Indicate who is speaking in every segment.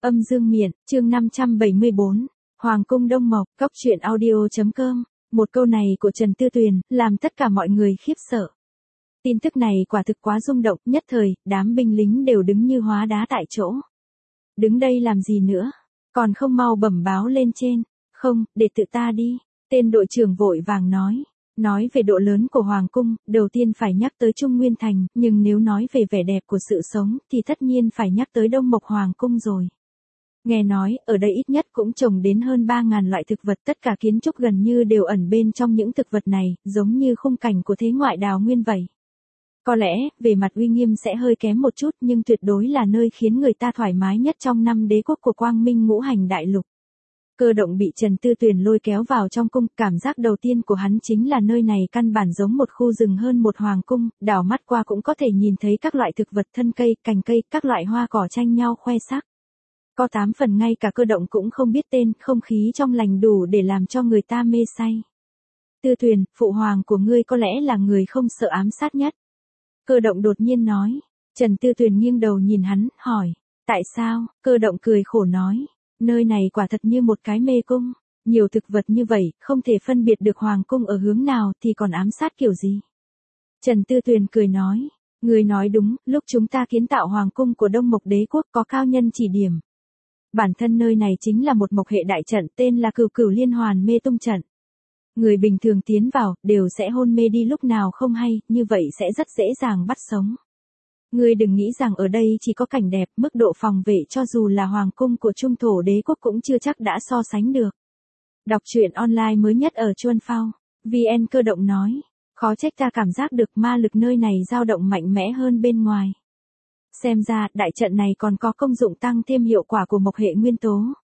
Speaker 1: Âm dương miện, chương 574. Hoàng cung Đông Mộc, Cóc truyện audio.com. Một câu này của Trần Tư Tuyền, làm tất cả mọi người khiếp sợ. Tin tức này quả thực quá rung động, nhất thời, đám binh lính đều đứng như hóa đá tại chỗ. Đứng đây làm gì nữa? Còn không mau bẩm báo lên trên. Không, để tự ta đi. Tên đội trưởng vội vàng nói. Nói về độ lớn của Hoàng cung, đầu tiên phải nhắc tới Trung Nguyên Thành, nhưng nếu nói về vẻ đẹp của sự sống, thì tất nhiên phải nhắc tới Đông Mộc Hoàng cung rồi. Nghe nói, ở đây ít nhất cũng trồng đến hơn 3.000 loại thực vật, tất cả kiến trúc gần như đều ẩn bên trong những thực vật này, giống như khung cảnh của thế ngoại đào nguyên vậy. Có lẽ, về mặt uy nghiêm sẽ hơi kém một chút, nhưng tuyệt đối là nơi khiến người ta thoải mái nhất trong 5 đế quốc của Quang Minh Ngũ Hành Đại Lục. Cơ Động bị Trần Tư Tuyền lôi kéo vào trong cung, cảm giác đầu tiên của hắn chính là nơi này căn bản giống một khu rừng hơn một hoàng cung, đảo mắt qua cũng có thể nhìn thấy các loại thực vật thân cây, cành cây, các loại hoa cỏ tranh nhau khoe sắc. Có 8 phần ngay cả Cơ Động cũng không biết tên, không khí trong lành đủ để làm cho người ta mê say. Tư Tuyền, phụ hoàng của ngươi có lẽ là người không sợ ám sát nhất. Cơ Động đột nhiên nói. Trần Tư Tuyền nghiêng đầu nhìn hắn, hỏi. Tại sao? Cơ Động cười khổ nói. Nơi này quả thật như một cái mê cung. Nhiều thực vật như vậy, không thể phân biệt được hoàng cung ở hướng nào thì còn ám sát kiểu gì. Trần Tư Tuyền cười nói. Ngươi nói đúng, lúc chúng ta kiến tạo hoàng cung của Đông Mộc Đế Quốc có cao nhân chỉ điểm. Bản thân nơi này chính là một mộc hệ đại trận tên là Cửu Cửu Liên Hoàn Mê Tung Trận. Người bình thường tiến vào, đều sẽ hôn mê đi lúc nào không hay, như vậy sẽ rất dễ dàng bắt sống. Ngươi đừng nghĩ rằng ở đây chỉ có cảnh đẹp, mức độ phòng vệ cho dù là hoàng cung của Trung Thổ Đế Quốc cũng chưa chắc đã so sánh được. Đọc truyện online mới nhất ở Chuan Phao. VN Cơ Động nói, khó trách ta cảm giác được ma lực nơi này dao động mạnh mẽ hơn bên ngoài. Xem ra, đại trận này còn có công dụng tăng thêm hiệu quả của mộc hệ nguyên tố.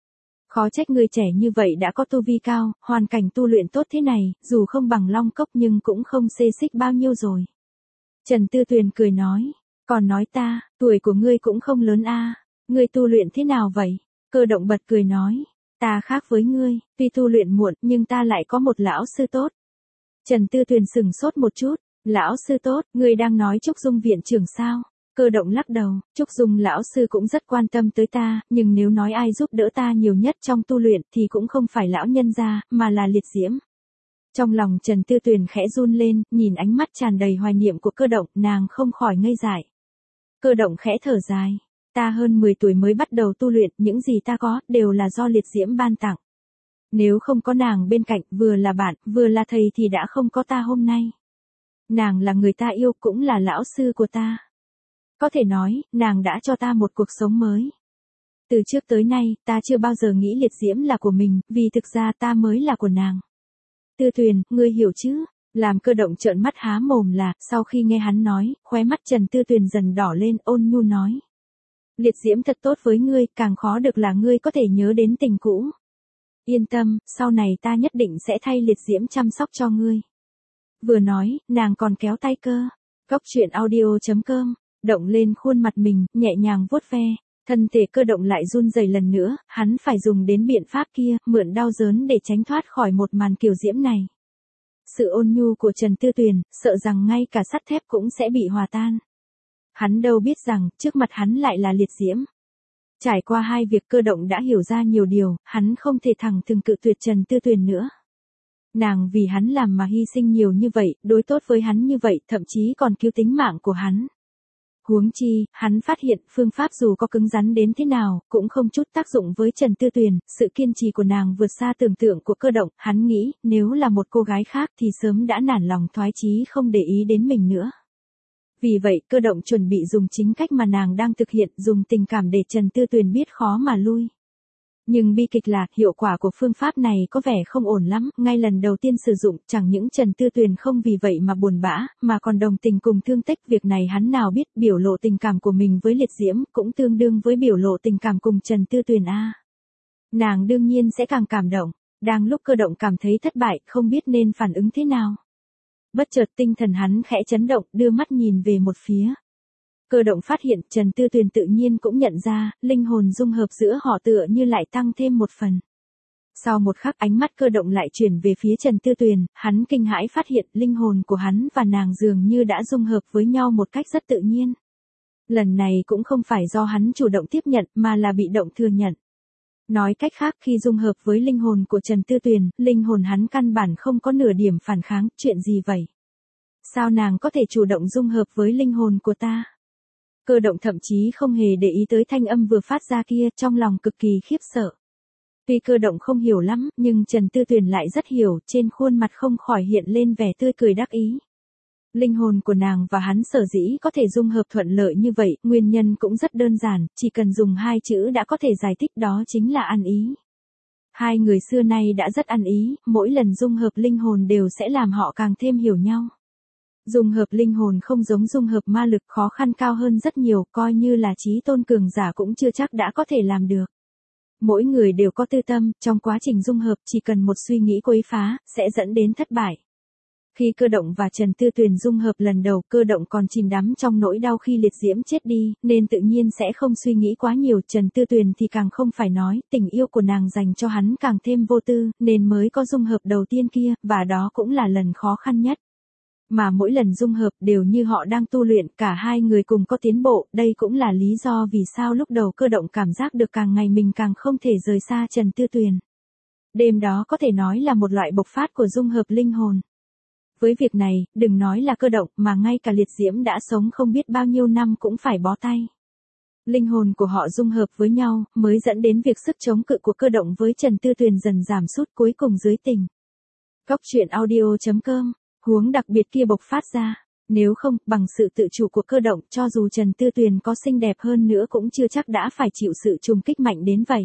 Speaker 1: Khó trách người trẻ như vậy đã có tu vi cao, hoàn cảnh tu luyện tốt thế này, dù không bằng Long Cốc nhưng cũng không xê xích bao nhiêu rồi. Trần Tư Tuyền cười nói, còn nói ta, tuổi của ngươi cũng không lớn a, ngươi tu luyện thế nào vậy? Cơ Động bật cười nói, ta khác với ngươi, tuy tu luyện muộn nhưng ta lại có một lão sư tốt. Trần Tư Tuyền sững sốt một chút, lão sư tốt, ngươi đang nói Trúc Dung viện trưởng sao? Cơ Động lắc đầu, Trúc Dung lão sư cũng rất quan tâm tới ta, nhưng nếu nói ai giúp đỡ ta nhiều nhất trong tu luyện thì cũng không phải lão nhân gia, mà là Liệt Diễm. Trong lòng Trần Tư Tuyền khẽ run lên, nhìn ánh mắt tràn đầy hoài niệm của Cơ Động, nàng không khỏi ngây dại. Cơ Động khẽ thở dài, ta hơn 10 tuổi mới bắt đầu tu luyện, những gì ta có, đều là do Liệt Diễm ban tặng. Nếu không có nàng bên cạnh, vừa là bạn, vừa là thầy thì đã không có ta hôm nay. Nàng là người ta yêu, cũng là lão sư của ta. Có thể nói, nàng đã cho ta một cuộc sống mới. Từ trước tới nay, ta chưa bao giờ nghĩ Liệt Diễm là của mình, vì thực ra ta mới là của nàng. Tư Tuyền, ngươi hiểu chứ? Làm Cơ Động trợn mắt há mồm là, sau khi nghe hắn nói, khóe mắt Trần Tư Tuyền dần đỏ lên, ôn nhu nói. Liệt Diễm thật tốt với ngươi, càng khó được là ngươi có thể nhớ đến tình cũ. Yên tâm, sau này ta nhất định sẽ thay Liệt Diễm chăm sóc cho ngươi. Vừa nói, nàng còn kéo tay Cơ. Cóc truyện audio.com. Động lên khuôn mặt mình, nhẹ nhàng vuốt ve, thân thể Cơ Động lại run rẩy lần nữa, hắn phải dùng đến biện pháp kia, mượn đau đớn để tránh thoát khỏi một màn kiều diễm này. Sự ôn nhu của Trần Tư Tuyền, sợ rằng ngay cả sắt thép cũng sẽ bị hòa tan. Hắn đâu biết rằng, trước mặt hắn lại là Liệt Diễm. Trải qua hai việc Cơ Động đã hiểu ra nhiều điều, hắn không thể thẳng thừng cự tuyệt Trần Tư Tuyền nữa. Nàng vì hắn làm mà hy sinh nhiều như vậy, đối tốt với hắn như vậy, thậm chí còn cứu tính mạng của hắn. Huống chi, hắn phát hiện phương pháp dù có cứng rắn đến thế nào, cũng không chút tác dụng với Trần Tư Tuyền, sự kiên trì của nàng vượt xa tưởng tượng của Cơ Động, hắn nghĩ, nếu là một cô gái khác thì sớm đã nản lòng thoái chí không để ý đến mình nữa. Vì vậy, Cơ Động chuẩn bị dùng chính cách mà nàng đang thực hiện, dùng tình cảm để Trần Tư Tuyền biết khó mà lui. Nhưng bi kịch là, hiệu quả của phương pháp này có vẻ không ổn lắm, ngay lần đầu tiên sử dụng, chẳng những Trần Tư Tuyền không vì vậy mà buồn bã, mà còn đồng tình cùng thương tích, việc này hắn nào biết, biểu lộ tình cảm của mình với Liệt Diễm, cũng tương đương với biểu lộ tình cảm cùng Trần Tư Tuyền a. Nàng đương nhiên sẽ càng cảm động, đang lúc Cơ Động cảm thấy thất bại, không biết nên phản ứng thế nào. Bất chợt tinh thần hắn khẽ chấn động, đưa mắt nhìn về một phía. Cơ Động phát hiện Trần Tư Tuyền tự nhiên cũng nhận ra, linh hồn dung hợp giữa họ tựa như lại tăng thêm một phần. Sau một khắc ánh mắt Cơ Động lại chuyển về phía Trần Tư Tuyền, hắn kinh hãi phát hiện linh hồn của hắn và nàng dường như đã dung hợp với nhau một cách rất tự nhiên. Lần này cũng không phải do hắn chủ động tiếp nhận mà là bị động thừa nhận. Nói cách khác khi dung hợp với linh hồn của Trần Tư Tuyền, linh hồn hắn căn bản không có nửa điểm phản kháng, chuyện gì vậy? Sao nàng có thể chủ động dung hợp với linh hồn của ta? Cơ động thậm chí không hề để ý tới thanh âm vừa phát ra kia, trong lòng cực kỳ khiếp sợ. Tuy cơ động không hiểu lắm, nhưng Trần Tư Tuyền lại rất hiểu, trên khuôn mặt không khỏi hiện lên vẻ tươi cười đắc ý. Linh hồn của nàng và hắn sở dĩ có thể dung hợp thuận lợi như vậy, nguyên nhân cũng rất đơn giản, chỉ cần dùng hai chữ đã có thể giải thích, đó chính là ăn ý. Hai người xưa nay đã rất ăn ý, mỗi lần dung hợp linh hồn đều sẽ làm họ càng thêm hiểu nhau. Dung hợp linh hồn không giống dung hợp ma lực, khó khăn cao hơn rất nhiều, coi như là chí tôn cường giả cũng chưa chắc đã có thể làm được. Mỗi người đều có tư tâm, trong quá trình dung hợp chỉ cần một suy nghĩ quấy phá, sẽ dẫn đến thất bại. Khi cơ động và Trần Tư Tuyền dung hợp lần đầu, cơ động còn chìm đắm trong nỗi đau khi liệt diễm chết đi, nên tự nhiên sẽ không suy nghĩ quá nhiều. Trần Tư Tuyền thì càng không phải nói, tình yêu của nàng dành cho hắn càng thêm vô tư, nên mới có dung hợp đầu tiên kia, và đó cũng là lần khó khăn nhất. Mà mỗi lần dung hợp đều như họ đang tu luyện, cả hai người cùng có tiến bộ, đây cũng là lý do vì sao lúc đầu cơ động cảm giác được càng ngày mình càng không thể rời xa Trần Tư Tuyền. Đêm đó có thể nói là một loại bộc phát của dung hợp linh hồn. Với việc này, đừng nói là cơ động mà ngay cả liệt diễm đã sống không biết bao nhiêu năm cũng phải bó tay. Linh hồn của họ dung hợp với nhau, mới dẫn đến việc sức chống cự của cơ động với Trần Tư Tuyền dần giảm sút, cuối cùng dưới tình. Góc truyện audio.com, huống đặc biệt kia bộc phát ra. Nếu không, bằng sự tự chủ của cơ động, cho dù Trần Tư Tuyền có xinh đẹp hơn nữa cũng chưa chắc đã phải chịu sự trùng kích mạnh đến vậy.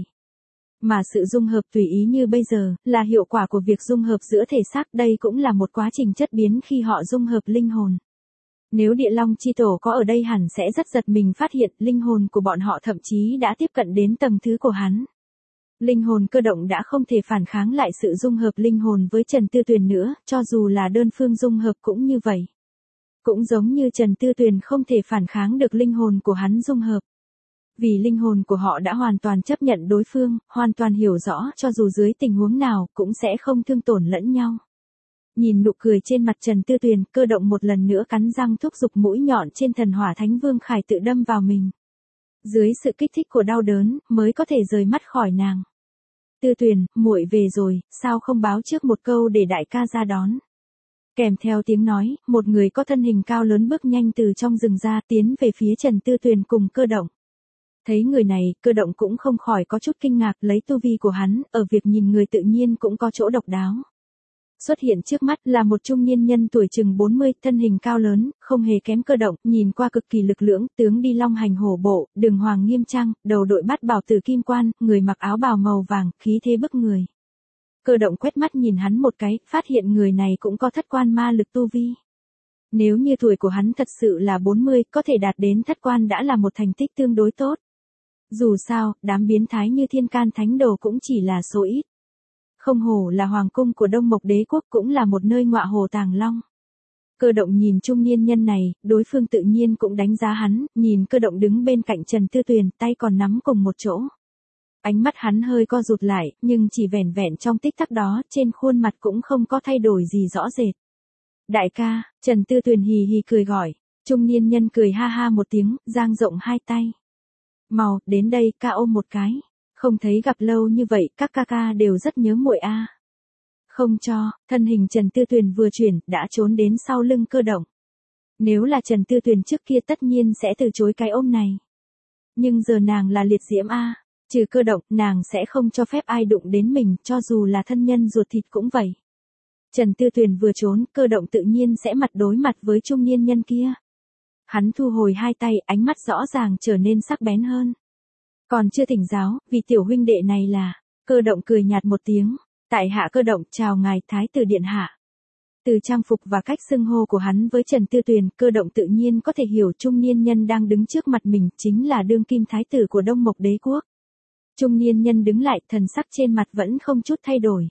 Speaker 1: Mà sự dung hợp tùy ý như bây giờ, là hiệu quả của việc dung hợp giữa thể xác, đây cũng là một quá trình chất biến khi họ dung hợp linh hồn. Nếu Địa Long Chi Tổ có ở đây hẳn sẽ rất giật mình phát hiện linh hồn của bọn họ thậm chí đã tiếp cận đến tầng thứ của hắn. Linh hồn cơ động đã không thể phản kháng lại sự dung hợp linh hồn với Trần Tư Tuyền nữa, cho dù là đơn phương dung hợp cũng như vậy. Cũng giống như Trần Tư Tuyền không thể phản kháng được linh hồn của hắn dung hợp. Vì linh hồn của họ đã hoàn toàn chấp nhận đối phương, hoàn toàn hiểu rõ cho dù dưới tình huống nào cũng sẽ không thương tổn lẫn nhau. Nhìn nụ cười trên mặt Trần Tư Tuyền, cơ động một lần nữa cắn răng thúc giục mũi nhọn trên thần hỏa thánh vương khải tự đâm vào mình. Dưới sự kích thích của đau đớn, mới có thể rời mắt khỏi nàng. Tư Tuyền, muội về rồi, sao không báo trước một câu để đại ca ra đón. Kèm theo tiếng nói, một người có thân hình cao lớn bước nhanh từ trong rừng ra, tiến về phía Trần Tư Tuyền cùng cơ động. Thấy người này, cơ động cũng không khỏi có chút kinh ngạc, lấy tu vi của hắn, ở việc nhìn người tự nhiên cũng có chỗ độc đáo. Xuất hiện trước mắt là một trung niên nhân tuổi chừng 40, thân hình cao lớn, không hề kém cơ động, nhìn qua cực kỳ lực lưỡng, tướng đi long hành hổ bộ, đường hoàng nghiêm trang, đầu đội bát bảo tử kim quan, người mặc áo bào màu vàng, khí thế bức người. Cơ động quét mắt nhìn hắn một cái, phát hiện người này cũng có thất quan ma lực tu vi. Nếu như tuổi của hắn thật sự là 40, có thể đạt đến thất quan đã là một thành tích tương đối tốt. Dù sao, đám biến thái như Thiên Can Thánh Đồ cũng chỉ là số ít. Không hổ là hoàng cung của Đông Mộc Đế quốc, cũng là một nơi ngọa hổ tàng long. Cơ động nhìn trung niên nhân này, đối phương tự nhiên cũng đánh giá hắn, nhìn cơ động đứng bên cạnh Trần Tư Tuyền, tay còn nắm cùng một chỗ. Ánh mắt hắn hơi co rụt lại, nhưng chỉ vẻn vẹn trong tích tắc đó, trên khuôn mặt cũng không có thay đổi gì rõ rệt. Đại ca, Trần Tư Tuyền hì hì cười gọi, trung niên nhân cười ha ha một tiếng, dang rộng hai tay. Mau, đến đây, ca ôm một cái. Không thấy gặp lâu như vậy, các ca ca đều rất nhớ muội a. Không cho, thân hình Trần Tư Tuyền vừa chuyển, đã trốn đến sau lưng cơ động. Nếu là Trần Tư Tuyền trước kia tất nhiên sẽ từ chối cái ôm này. Nhưng giờ nàng là liệt diễm a, trừ cơ động, nàng sẽ không cho phép ai đụng đến mình, cho dù là thân nhân ruột thịt cũng vậy. Trần Tư Tuyền vừa trốn, cơ động tự nhiên sẽ mặt đối mặt với trung niên nhân kia. Hắn thu hồi hai tay, ánh mắt rõ ràng trở nên sắc bén hơn. Còn chưa tỉnh giáo, vì tiểu huynh đệ này là, cơ động cười nhạt một tiếng, tại hạ cơ động, chào ngài thái tử điện hạ. Từ trang phục và cách xưng hô của hắn với Trần Tư Tuyền, cơ động tự nhiên có thể hiểu trung niên nhân đang đứng trước mặt mình chính là đương kim thái tử của Đông Mộc Đế quốc. Trung niên nhân đứng lại, thần sắc trên mặt vẫn không chút thay đổi.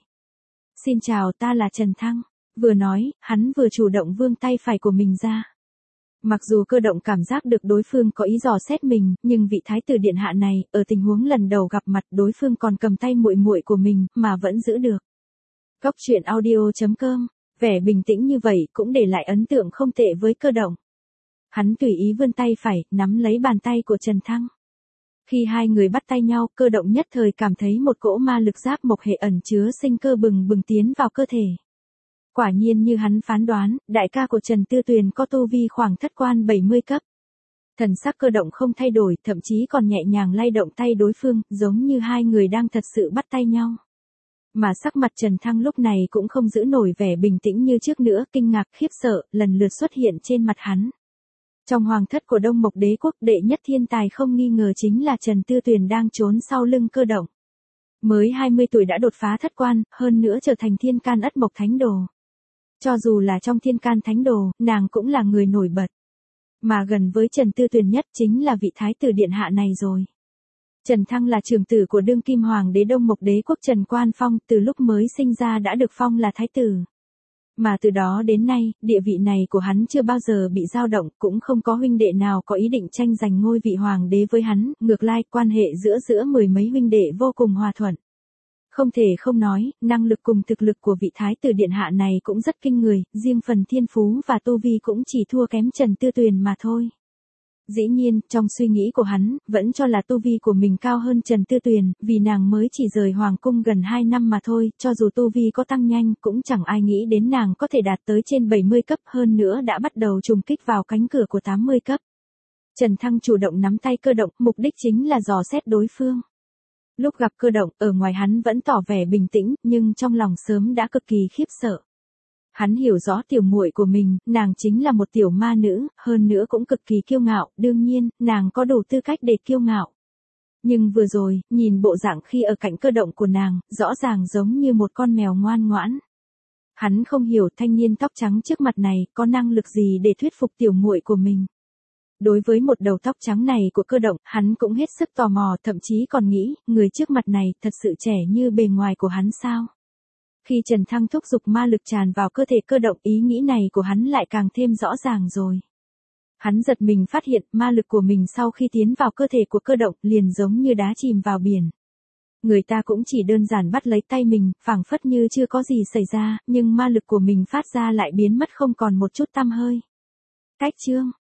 Speaker 1: Xin chào, ta là Trần Thăng. Vừa nói, hắn vừa chủ động vươn tay phải của mình ra. Mặc dù cơ động cảm giác được đối phương có ý dò xét mình, nhưng vị thái tử điện hạ này, ở tình huống lần đầu gặp mặt đối phương còn cầm tay muội muội của mình, mà vẫn giữ được. Góc truyện audio.com, vẻ bình tĩnh như vậy cũng để lại ấn tượng không tệ với cơ động. Hắn tùy ý vươn tay phải, nắm lấy bàn tay của Trần Thăng. Khi hai người bắt tay nhau, Cơ Động nhất thời cảm thấy một cỗ ma lực giáp mộc hệ ẩn chứa sinh cơ bừng bừng tiến vào cơ thể. Quả nhiên như hắn phán đoán, đại ca của Trần Tư Tuyền có tu vi khoảng thất quan 70 cấp. Thần sắc Cơ Động không thay đổi, thậm chí còn nhẹ nhàng lay động tay đối phương, giống như hai người đang thật sự bắt tay nhau. Mà sắc mặt Trần Thăng lúc này cũng không giữ nổi vẻ bình tĩnh như trước nữa, kinh ngạc khiếp sợ, lần lượt xuất hiện trên mặt hắn. Trong hoàng thất của Đông Mộc Đế quốc, đệ nhất thiên tài không nghi ngờ chính là Trần Tư Tuyền đang trốn sau lưng Cơ Động. Mới 20 tuổi đã đột phá thất quan, hơn nữa trở thành thiên can ất mộc thánh đồ. Cho dù là trong thiên can thánh đồ, nàng cũng là người nổi bật. Mà gần với Trần Tư Tuyền nhất chính là vị thái tử điện hạ này rồi. Trần Thăng là trưởng tử của đương kim hoàng đế Đông Mộc Đế quốc Trần Quan Phong, từ lúc mới sinh ra đã được phong là thái tử. Mà từ đó đến nay, địa vị này của hắn chưa bao giờ bị dao động, cũng không có huynh đệ nào có ý định tranh giành ngôi vị hoàng đế với hắn, ngược lại quan hệ giữa mười mấy huynh đệ vô cùng hòa thuận. Không thể không nói, năng lực cùng thực lực của vị thái tử điện hạ này cũng rất kinh người, riêng phần thiên phú và tu vi cũng chỉ thua kém Trần Tư Tuyền mà thôi. Dĩ nhiên, trong suy nghĩ của hắn, vẫn cho là tu vi của mình cao hơn Trần Tư Tuyền, vì nàng mới chỉ rời hoàng cung gần 2 năm mà thôi, cho dù tu vi có tăng nhanh, cũng chẳng ai nghĩ đến nàng có thể đạt tới trên 70 cấp, hơn nữa đã bắt đầu trùng kích vào cánh cửa của 80 cấp. Trần Thăng chủ động nắm tay Cơ Động, mục đích chính là dò xét đối phương. Lúc gặp Cơ Động, ở ngoài hắn vẫn tỏ vẻ bình tĩnh, nhưng trong lòng sớm đã cực kỳ khiếp sợ. Hắn hiểu rõ tiểu muội của mình, nàng chính là một tiểu ma nữ, hơn nữa cũng cực kỳ kiêu ngạo, đương nhiên, nàng có đủ tư cách để kiêu ngạo. Nhưng vừa rồi, nhìn bộ dạng khi ở cạnh Cơ Động của nàng, rõ ràng giống như một con mèo ngoan ngoãn. Hắn không hiểu thanh niên tóc trắng trước mặt này có năng lực gì để thuyết phục tiểu muội của mình. Đối với một đầu tóc trắng này của Cơ Động, hắn cũng hết sức tò mò, thậm chí còn nghĩ, người trước mặt này thật sự trẻ như bề ngoài của hắn sao? Khi Trần Thăng thúc giục ma lực tràn vào cơ thể Cơ Động, ý nghĩ này của hắn lại càng thêm rõ ràng rồi. Hắn giật mình phát hiện ma lực của mình sau khi tiến vào cơ thể của Cơ Động liền giống như đá chìm vào biển. Người ta cũng chỉ đơn giản bắt lấy tay mình, phảng phất như chưa có gì xảy ra, nhưng ma lực của mình phát ra lại biến mất không còn một chút tăm hơi. Cách chương